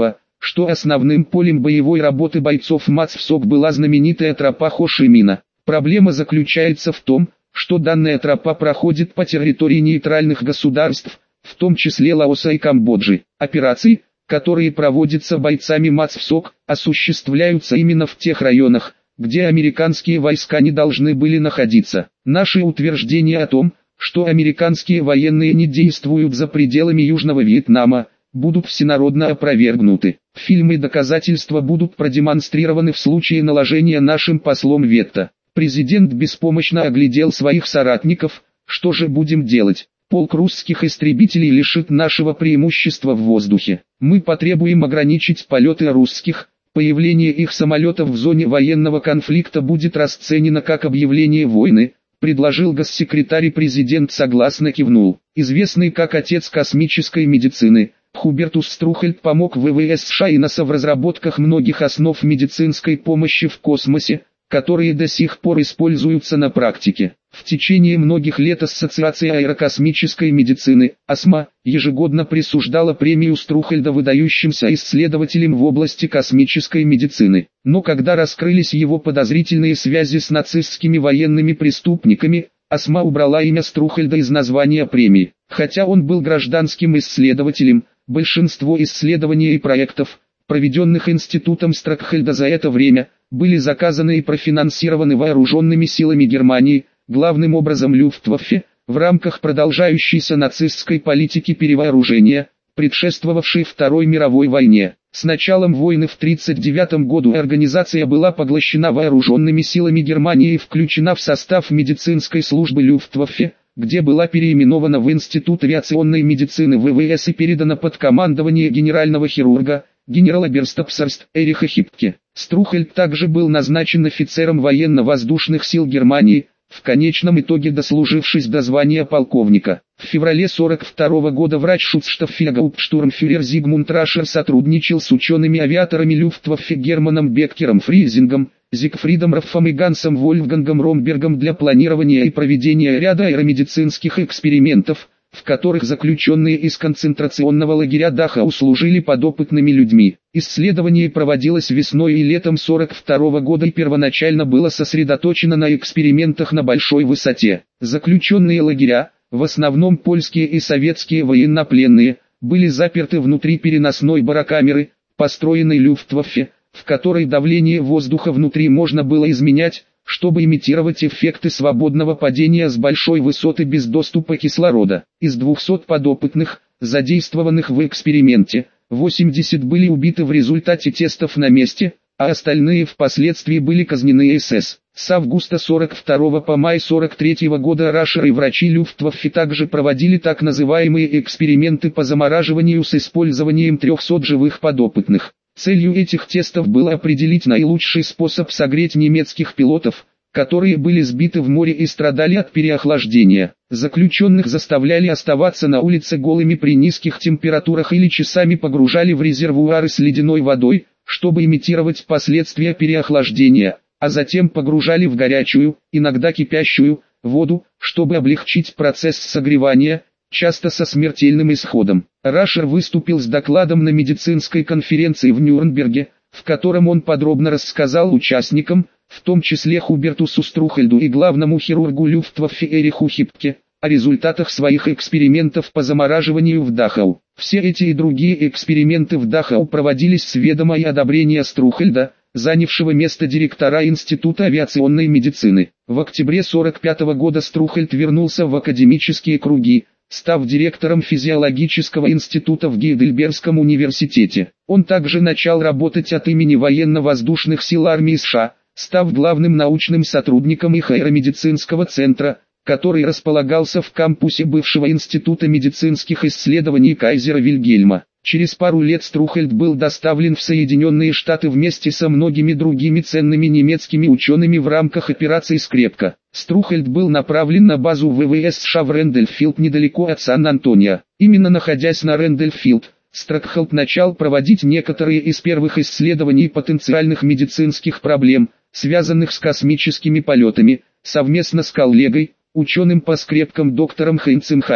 что основным полем боевой работы бойцов МАЦ-ВСОК была знаменитая тропа Хо Ши Мина. Проблема заключается в том, что данная тропа проходит по территории нейтральных государств, в том числе Лаоса и Камбоджи. Операции, которые проводятся бойцами МАЦ-ВСОК, осуществляются именно в тех районах, где американские войска не должны были находиться. Наши утверждения о том, что американские военные не действуют за пределами Южного Вьетнама, будут всенародно опровергнуты. Фильмы и доказательства будут продемонстрированы в случае наложения нашим послом вето. Президент беспомощно оглядел своих соратников. Что же будем делать? Полк русских истребителей лишит нашего преимущества в воздухе. Мы потребуем ограничить полеты русских. Появление их самолетов в зоне военного конфликта будет расценено как объявление войны, предложил госсекретарь, и президент согласно кивнул. Известный как отец космической медицины, Хубертус Струхельд помог ВВС США и НАСА в разработках многих основ медицинской помощи в космосе, которые до сих пор используются на практике. В течение многих лет Ассоциация аэрокосмической медицины, АСМА, ежегодно присуждала премию Струхельда выдающимся исследователям в области космической медицины. Но когда раскрылись его подозрительные связи с нацистскими военными преступниками, АСМА убрала имя Струхельда из названия премии. Хотя он был гражданским исследователем, большинство исследований и проектов, проведенных институтом Струхельда за это время, были заказаны и профинансированы вооруженными силами Германии, главным образом Люфтваффе, в рамках продолжающейся нацистской политики перевооружения, предшествовавшей Второй мировой войне. С началом войны в 1939 году организация была поглощена вооруженными силами Германии и включена в состав медицинской службы Люфтваффе, где была переименована в Институт авиационной медицины ВВС и передана под командование генерального хирурга, генерала-берстапсерст Эриха Хипке. Струхельд также был назначен офицером военно-воздушных сил Германии, в конечном итоге дослужившись до звания полковника. В феврале 1942 года врач Шуцштаффельгауптштурмфюрер Зигмунд Рашер сотрудничал с учеными-авиаторами Люфтваффе Германом Беккером Фризингом, Зигфридом Раффом и Гансом Вольфгангом Ромбергом для планирования и проведения ряда аэромедицинских экспериментов, в которых заключенные из концентрационного лагеря Дахау служили подопытными людьми. Исследование проводилось весной и летом 1942 года и первоначально было сосредоточено на экспериментах на большой высоте. Заключенные лагеря, в основном польские и советские военнопленные, были заперты внутри переносной барокамеры, построенной Люфтваффе, в которой давление воздуха внутри можно было изменять, чтобы имитировать эффекты свободного падения с большой высоты без доступа кислорода. Из 200 подопытных, задействованных в эксперименте, 80 были убиты в результате тестов на месте, а остальные впоследствии были казнены СС. С августа 1942 по май 1943 года Рашер и врачи Люфтваффе также проводили так называемые эксперименты по замораживанию с использованием 300 живых подопытных. Целью этих тестов было определить наилучший способ согреть немецких пилотов, которые были сбиты в море и страдали от переохлаждения. Заключенных заставляли оставаться на улице голыми при низких температурах или часами погружали в резервуары с ледяной водой, чтобы имитировать последствия переохлаждения, а затем погружали в горячую, иногда кипящую, воду, чтобы облегчить процесс согревания, часто со смертельным исходом. Рашер выступил с докладом на медицинской конференции в Нюрнберге, в котором он подробно рассказал участникам, в том числе Хубертусу Струхельду и главному хирургу Люфтваффе Эриху Хипке, о результатах своих экспериментов по замораживанию в Дахау. Все эти и другие эксперименты в Дахау проводились с ведома и одобрения Струхельда, занявшего место директора Института авиационной медицины. В октябре 1945 года Струхельд вернулся в академические круги, став директором физиологического института в Гейдельбергском университете. Он также начал работать от имени военно-воздушных сил армии США, став главным научным сотрудником их аэромедицинского центра, который располагался в кампусе бывшего Института медицинских исследований Кайзера Вильгельма. Через пару лет Струхельд был доставлен в Соединенные Штаты вместе со многими другими ценными немецкими учеными в рамках операции «Скрепка». Струхельд был направлен на базу ВВС США в Рэндольфилд недалеко от Сан-Антонио. Именно находясь на Рэндольфилд, Струхельд начал проводить некоторые из первых исследований потенциальных медицинских проблем, связанных с космическими полетами, совместно с коллегой, ученым по скрепкам доктором Хайнцем Хабером.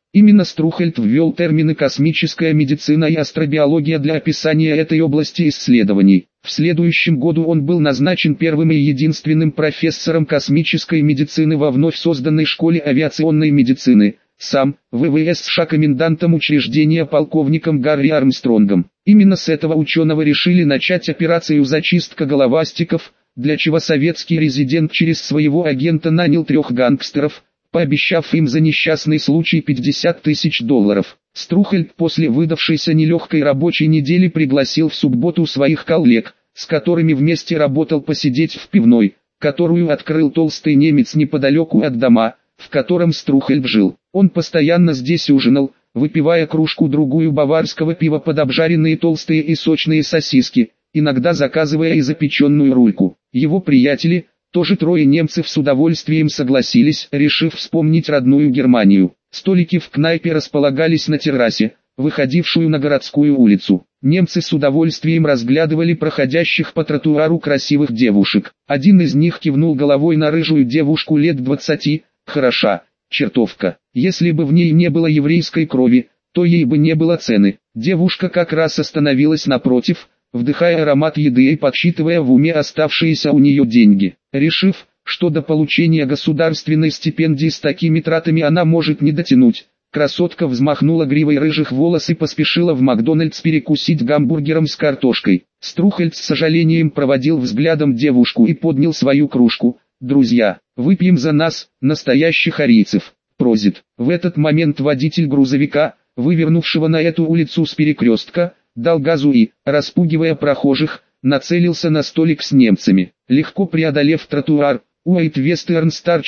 Именно Струхельд ввел термины космическая медицина и астробиология для описания этой области исследований. В следующем году он был назначен первым и единственным профессором космической медицины во вновь созданной школе авиационной медицины, сам, ВВС США комендантом учреждения полковником Гарри Армстронгом. Именно с этого ученого решили начать операцию «Зачистка головастиков», для чего советский резидент через своего агента нанял 3 гангстеров, пообещав им за несчастный случай $50 тысяч. Струхельд после выдавшейся нелегкой рабочей недели пригласил в субботу своих коллег, с которыми вместе работал, посидеть в пивной, которую открыл толстый немец неподалеку от дома, в котором Струхельд жил. Он постоянно здесь ужинал, выпивая кружку-другую баварского пива под обжаренные толстые и сочные сосиски, иногда заказывая и запеченную рульку. Его приятели, тоже 3 немцев, с удовольствием согласились, решив вспомнить родную Германию. Столики в кнайпе располагались на террасе, выходившую на городскую улицу. Немцы с удовольствием разглядывали проходящих по тротуару красивых девушек. Один из них кивнул головой на рыжую девушку лет 20, «Хороша, чертовка. Если бы в ней не было еврейской крови, то ей бы не было цены». Девушка как раз остановилась напротив, вдыхая аромат еды и подсчитывая в уме оставшиеся у нее деньги. Решив, что до получения государственной стипендии с такими тратами она может не дотянуть, красотка взмахнула гривой рыжих волос и поспешила в Макдональдс перекусить гамбургером с картошкой. Струхельд с сожалением проводил взглядом девушку и поднял свою кружку. «Друзья, выпьем за нас, настоящих арийцев», просит. В этот момент водитель грузовика, вывернувшего на эту улицу с перекрестка, дал газу и, распугивая прохожих, нацелился на столик с немцами. Легко преодолев тротуар, Уайт Вестерн Стар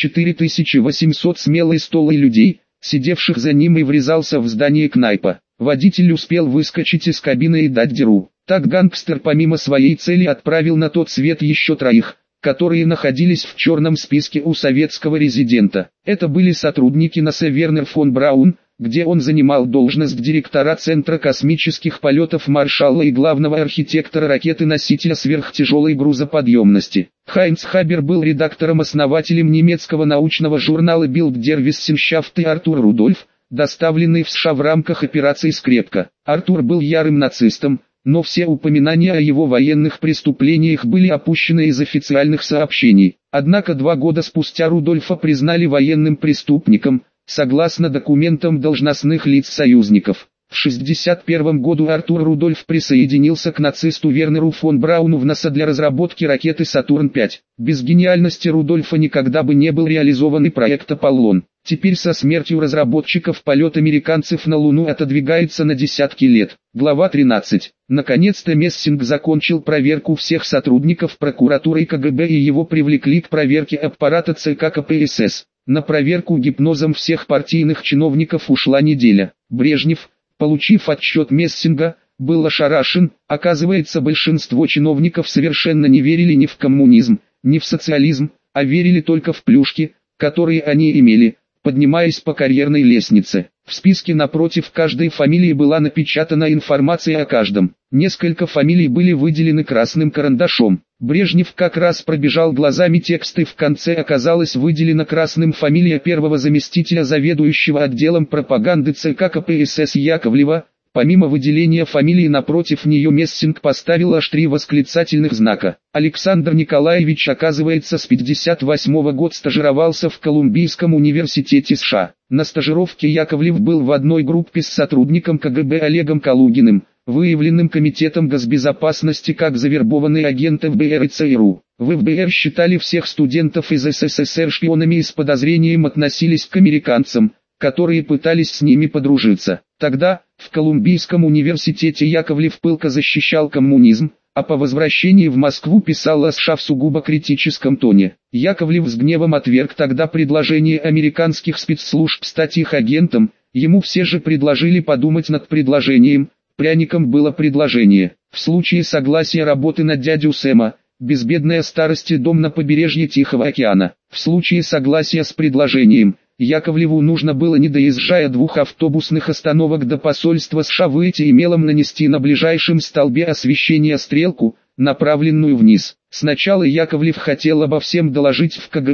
4800 смелой столой людей, сидевших за ним, и врезался в здание кнайпа. Водитель успел выскочить из кабины и дать дёру. Так гангстер помимо своей цели отправил на тот свет еще 3, которые находились в черном списке у советского резидента. Это были сотрудники НАСА: Вернер фон Браун, где он занимал должность директора Центра космических полетов маршалла и главного архитектора ракеты-носителя сверхтяжелой грузоподъемности. Хайнц Хабер был редактором-основателем немецкого научного журнала Bild der Wissenschaft, и Артур Рудольф, доставленный в США в рамках операции «Скрепка». Артур был ярым нацистом, но все упоминания о его военных преступлениях были опущены из официальных сообщений. Однако 2 года спустя Рудольфа признали военным преступником, согласно документам должностных лиц союзников. В 1961 году Артур Рудольф присоединился к нацисту Вернеру фон Брауну в НАСА для разработки ракеты «Сатурн-5». Без гениальности Рудольфа никогда бы не был реализован и проект «Аполлон». Теперь со смертью разработчиков полет американцев на Луну отодвигается на десятки лет. Глава 13. Наконец-то Мессинг закончил проверку всех сотрудников прокуратуры и КГБ, и его привлекли к проверке аппарата ЦК КПСС. На проверку гипнозом всех партийных чиновников ушла неделя. Брежнев, получив отчет Мессинга, был ошарашен. Оказывается, большинство чиновников совершенно не верили ни в коммунизм, ни в социализм, а верили только в плюшки, которые они имели, поднимаясь по карьерной лестнице. В списке напротив каждой фамилии была напечатана информация о каждом. Несколько фамилий были выделены красным карандашом. Брежнев как раз пробежал глазами текст, и в конце оказалась выделена красным фамилия первого заместителя заведующего отделом пропаганды ЦК КПСС Яковлева. Помимо выделения фамилии напротив нее Мессинг поставил аж 3 восклицательных знака. Александр Николаевич, оказывается, с 1958 года стажировался в Колумбийском университете США. На стажировке Яковлев был в одной группе с сотрудником КГБ Олегом Калугиным, выявленным Комитетом госбезопасности как завербованный агент ФБР и ЦРУ. В ФБР считали всех студентов из СССР шпионами и с подозрением относились к американцам, которые пытались с ними подружиться. Тогда, в Колумбийском университете, Яковлев пылко защищал коммунизм, а по возвращении в Москву писал о США в сугубо критическом тоне. Яковлев с гневом отверг тогда предложение американских спецслужб стать их агентом. Ему все же предложили подумать над предложением. Пряником было предложение: в случае согласия работы на дядю Сэма, безбедная старость и дом на побережье Тихого океана. В случае согласия с предложением, Яковлеву нужно было, не доезжая 2 автобусных остановок до посольства США, выйти и мелом нанести на ближайшем столбе освещения стрелку, направленную вниз. Сначала Яковлев хотел обо всем доложить в КГБ,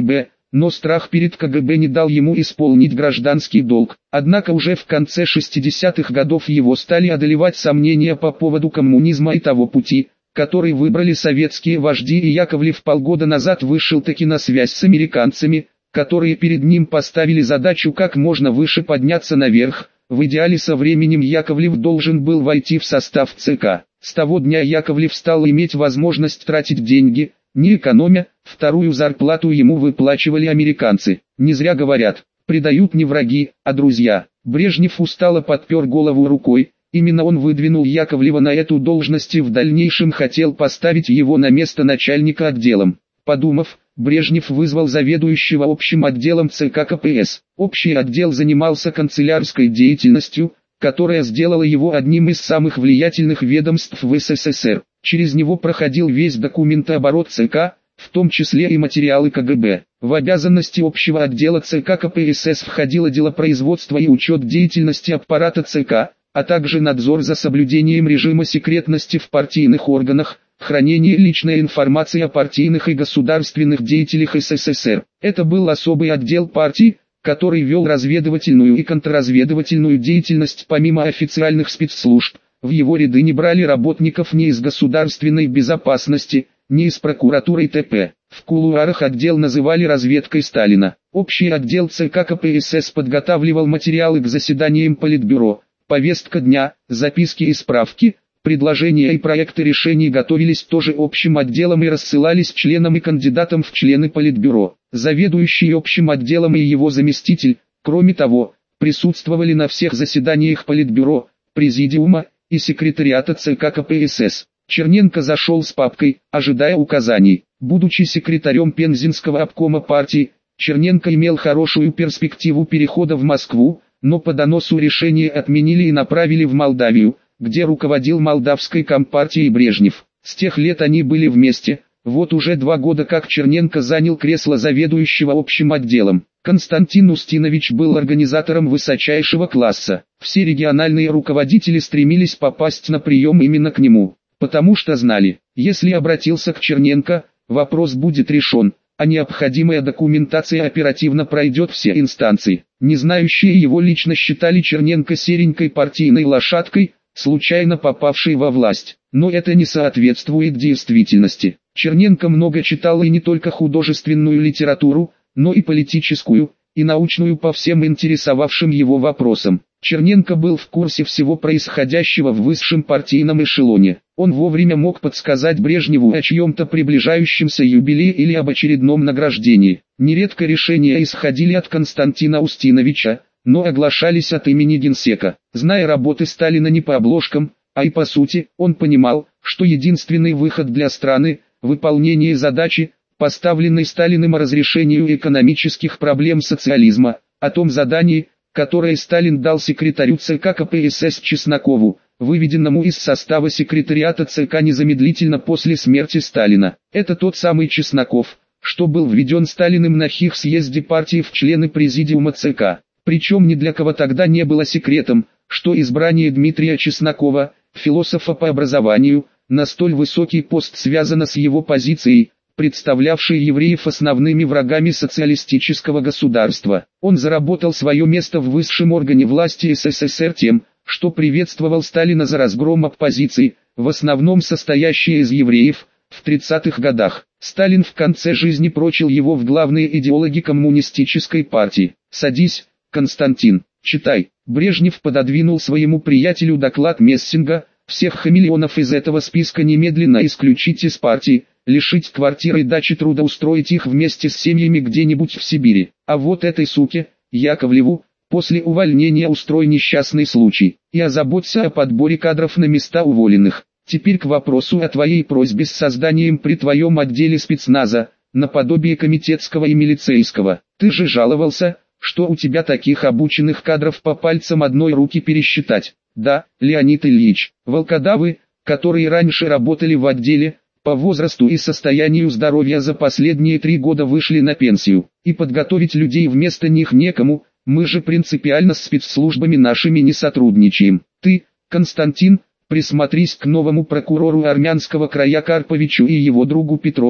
но страх перед КГБ не дал ему исполнить гражданский долг. Однако уже в конце 60-х годов его стали одолевать сомнения по поводу коммунизма и того пути, который выбрали советские вожди, и Яковлев полгода назад вышел таки на связь с американцами, которые перед ним поставили задачу как можно выше подняться наверх. В идеале со временем Яковлев должен был войти в состав ЦК. С того дня Яковлев стал иметь возможность тратить деньги, не экономя, вторую зарплату ему выплачивали американцы. Не зря говорят, предают не враги, а друзья. Брежнев устало подпер голову рукой, именно он выдвинул Яковлева на эту должность и в дальнейшем хотел поставить его на место начальника отделом. Подумав, Брежнев вызвал заведующего общим отделом ЦК КПСС. Общий отдел занимался канцелярской деятельностью, которая сделала его одним из самых влиятельных ведомств в СССР. Через него проходил весь документооборот ЦК, в том числе и материалы КГБ. В обязанности общего отдела ЦК КПСС входило делопроизводство и учет деятельности аппарата ЦК, а также надзор за соблюдением режима секретности в партийных органах, хранение личной информации о партийных и государственных деятелях СССР. Это был особый отдел партии, который вел разведывательную и контрразведывательную деятельность помимо официальных спецслужб. В его ряды не брали работников ни из государственной безопасности, ни из прокуратуры ТП. В кулуарах отдел называли разведкой Сталина. Общий отдел ЦК КПСС подготавливал материалы к заседаниям Политбюро. Повестка дня, записки и справки, предложения и проекты решений готовились тоже общим отделом и рассылались членам и кандидатам в члены Политбюро. Заведующий общим отделом и его заместитель, кроме того, присутствовали на всех заседаниях Политбюро, Президиума и секретариата ЦК КПСС. Черненко зашел с папкой, ожидая указаний. Будучи секретарем Пензенского обкома партии, Черненко имел хорошую перспективу перехода в Москву, но по доносу решение отменили и направили в Молдавию, где руководил молдавской компартией Брежнев. С тех лет они были вместе. Вот уже 2 года как Черненко занял кресло заведующего общим отделом. Константин Устинович был организатором высочайшего класса. Все региональные руководители стремились попасть на прием именно к нему, потому что знали, если обратился к Черненко, вопрос будет решен, а необходимая документация оперативно пройдет все инстанции. Не знающие его лично считали Черненко серенькой партийной лошадкой, случайно попавшей во власть. Но это не соответствует действительности. Черненко много читал и не только художественную литературу, но и политическую, и научную по всем интересовавшим его вопросам. Черненко был в курсе всего происходящего в высшем партийном эшелоне. Он вовремя мог подсказать Брежневу о чьем-то приближающемся юбилее или об очередном награждении. Нередко решения исходили от Константина Устиновича, но оглашались от имени генсека. Зная работы Сталина не по обложкам, а и по сути, он понимал, что единственный выход для страны – выполнение задачи, поставленной Сталиным о разрешению экономических проблем социализма, о том задании, которое Сталин дал секретарю ЦК КПСС Чеснокову, выведенному из состава секретариата ЦК незамедлительно после смерти Сталина. Это тот самый Чесноков, что был введен Сталиным на съезде партии в члены президиума ЦК. Причем ни для кого тогда не было секретом, что избрание Дмитрия Чеснокова, философа по образованию, на столь высокий пост связано с его позицией, представлявшей евреев основными врагами социалистического государства. Он заработал свое место в высшем органе власти СССР тем, что приветствовал Сталина за разгром оппозиции, в основном состоящей из евреев, в 30-х годах. Сталин в конце жизни прочил его в главные идеологи коммунистической партии. «Садись, Константин, читай». Брежнев пододвинул своему приятелю доклад Мессинга: «Всех хамелеонов из этого списка немедленно исключить из партии, лишить квартиры и дачи, трудоустроить их вместе с семьями где-нибудь в Сибири. А вот этой суке, Яковлеву, после увольнения устрой несчастный случай, и озаботься о подборе кадров на места уволенных. Теперь к вопросу о твоей просьбе с созданием при твоем отделе спецназа, наподобие комитетского и милицейского. Ты же жаловался, что у тебя таких обученных кадров по пальцам одной руки пересчитать. Да, Леонид Ильич, волкодавы, которые раньше работали в отделе, по возрасту и состоянию здоровья за последние 3 года вышли на пенсию, и подготовить людей вместо них некому, мы же принципиально с спецслужбами нашими не сотрудничаем. Ты, Константин, присмотрись к новому прокурору Армянского края Карповичу и его другу Петрову,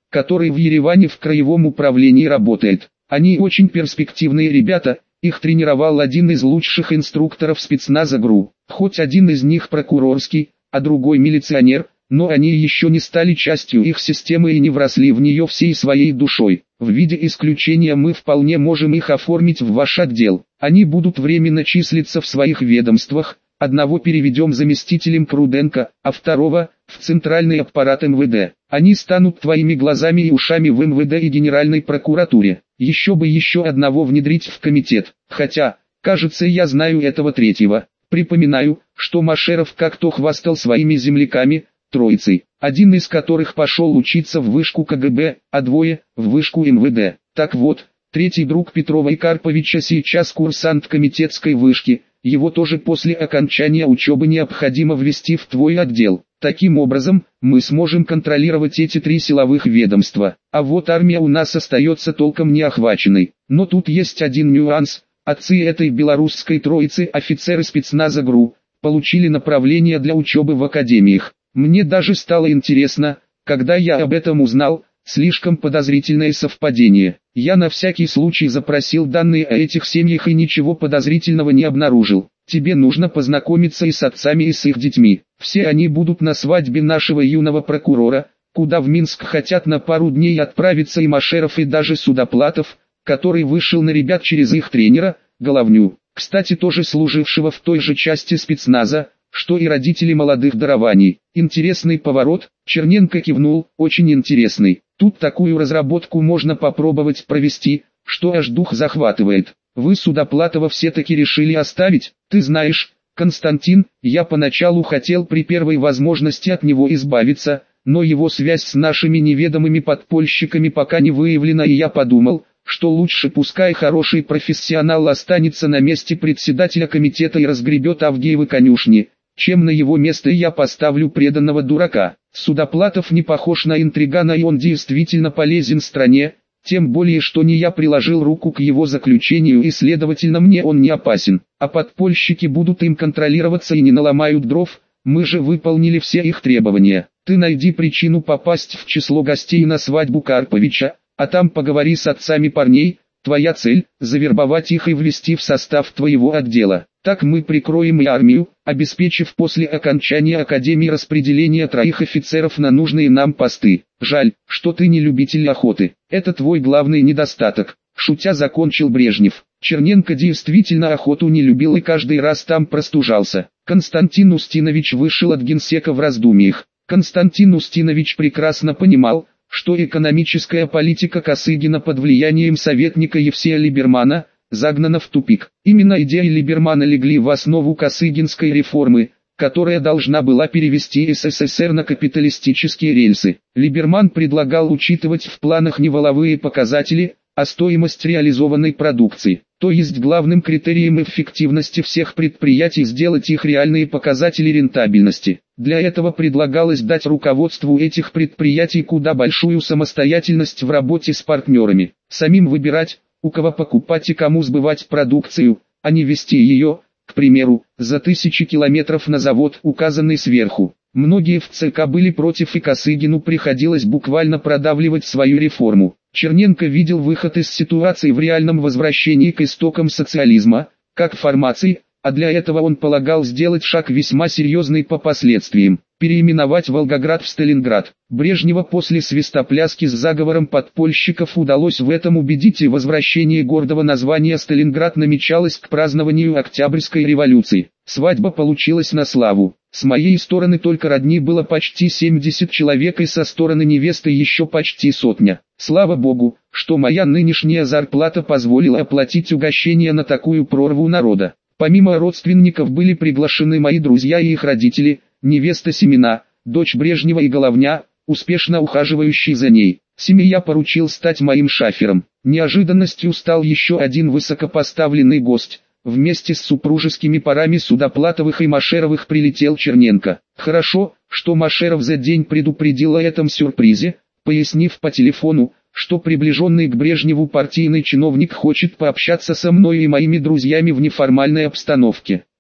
который в Ереване в краевом управлении работает. Они очень перспективные ребята, их тренировал один из лучших инструкторов спецназа ГРУ. Хоть один из них прокурорский, а другой милиционер, но они еще не стали частью их системы и не вросли в нее всей своей душой. В виде исключения мы вполне можем их оформить в ваш отдел. Они будут временно числиться в своих ведомствах, одного переведем заместителем Пруденко, а второго – в центральный аппарат МВД. Они станут твоими глазами и ушами в МВД и Генеральной прокуратуре. Еще бы еще одного внедрить в комитет, хотя, кажется, я знаю этого третьего. Припоминаю, что Машеров как-то хвастал своими земляками, троицей, один из которых пошел учиться в вышку КГБ, а двое – в вышку МВД. Так вот, третий друг Петрова и Карповича сейчас курсант комитетской вышки, его тоже после окончания учебы необходимо ввести в твой отдел. Таким образом, мы сможем контролировать эти три силовых ведомства. А вот армия у нас остается толком не охваченной. Но тут есть один нюанс. Отцы этой белорусской троицы, офицеры спецназа ГРУ, получили направление для учебы в академиях. Мне даже стало интересно, когда я об этом узнал, слишком подозрительное совпадение. Я на всякий случай запросил данные о этих семьях и ничего подозрительного не обнаружил. Тебе нужно познакомиться и с отцами, и с их детьми. Все они будут на свадьбе нашего юного прокурора, куда в Минск хотят на пару дней отправиться и Машеров, и даже Судоплатов, который вышел на ребят через их тренера, Головню, кстати тоже служившего в той же части спецназа, что и родители молодых дарований. Интересный поворот, Черненко кивнул, очень интересный. Тут такую разработку можно попробовать провести, что аж дух захватывает. Вы Судоплатова все-таки решили оставить? Ты знаешь, Константин, я поначалу хотел при первой возможности от него избавиться, но его связь с нашими неведомыми подпольщиками пока не выявлена, и я подумал, что лучше пускай хороший профессионал останется на месте председателя комитета и разгребет Авгиевы конюшни, чем на его место я поставлю преданного дурака. Судоплатов не похож на интригана, и он действительно полезен стране, тем более что не я приложил руку к его заключению, и следовательно мне он не опасен. А подпольщики будут им контролироваться и не наломают дров, мы же выполнили все их требования. Ты найди причину попасть в число гостей на свадьбу Карповича, а там поговори с отцами парней. Твоя цель – завербовать их и ввести в состав твоего отдела. Так мы прикроем и армию, обеспечив после окончания академии распределение троих офицеров на нужные нам посты. Жаль, что ты не любитель охоты. Это твой главный недостаток. Шутя закончил Брежнев. Черненко действительно охоту не любил и каждый раз там простужался. Константин Устинович вышел от генсека в раздумьях. Константин Устинович прекрасно понимал, что экономическая политика Косыгина под влиянием советника Евсея Либермана загнана в тупик. Именно идеи Либермана легли в основу Косыгинской реформы, которая должна была перевести СССР на капиталистические рельсы. Либерман предлагал учитывать в планах не валовые показатели, а стоимость реализованной продукции. То есть главным критерием эффективности всех предприятий сделать их реальные показатели рентабельности. Для этого предлагалось дать руководству этих предприятий куда большую самостоятельность в работе с партнерами. Самим выбирать, у кого покупать и кому сбывать продукцию, а не вести ее, к примеру, за 1000 километров на завод, указанный сверху. Многие в ЦК были против, и Косыгину приходилось буквально продавливать свою реформу. Черненко видел выход из ситуации в реальном возвращении к истокам социализма, как формации, а для этого он полагал сделать шаг весьма серьезный по последствиям – переименовать Волгоград в Сталинград. Брежнева после свистопляски с заговором подпольщиков удалось в этом убедить, и возвращение гордого названия Сталинград намечалось к празднованию Октябрьской революции. Свадьба получилась на славу. С моей стороны только родни было почти 70 человек, и со стороны невесты еще почти 100. Слава Богу, что моя нынешняя зарплата позволила оплатить угощение на такую прорву народа. Помимо родственников были приглашены мои друзья и их родители, невеста Семена, дочь Брежнева и Головня, успешно ухаживающий за ней. Семе я поручил стать моим шафером. Неожиданностью стал еще один высокопоставленный гость. Вместе с супружескими парами Судоплатовых и Машеровых прилетел Черненко. Хорошо, что Машеров за день предупредил о этом сюрпризе, пояснив по телефону, что приближенный к Брежневу партийный чиновник хочет пообщаться со мной и моими друзьями в неформальной обстановке.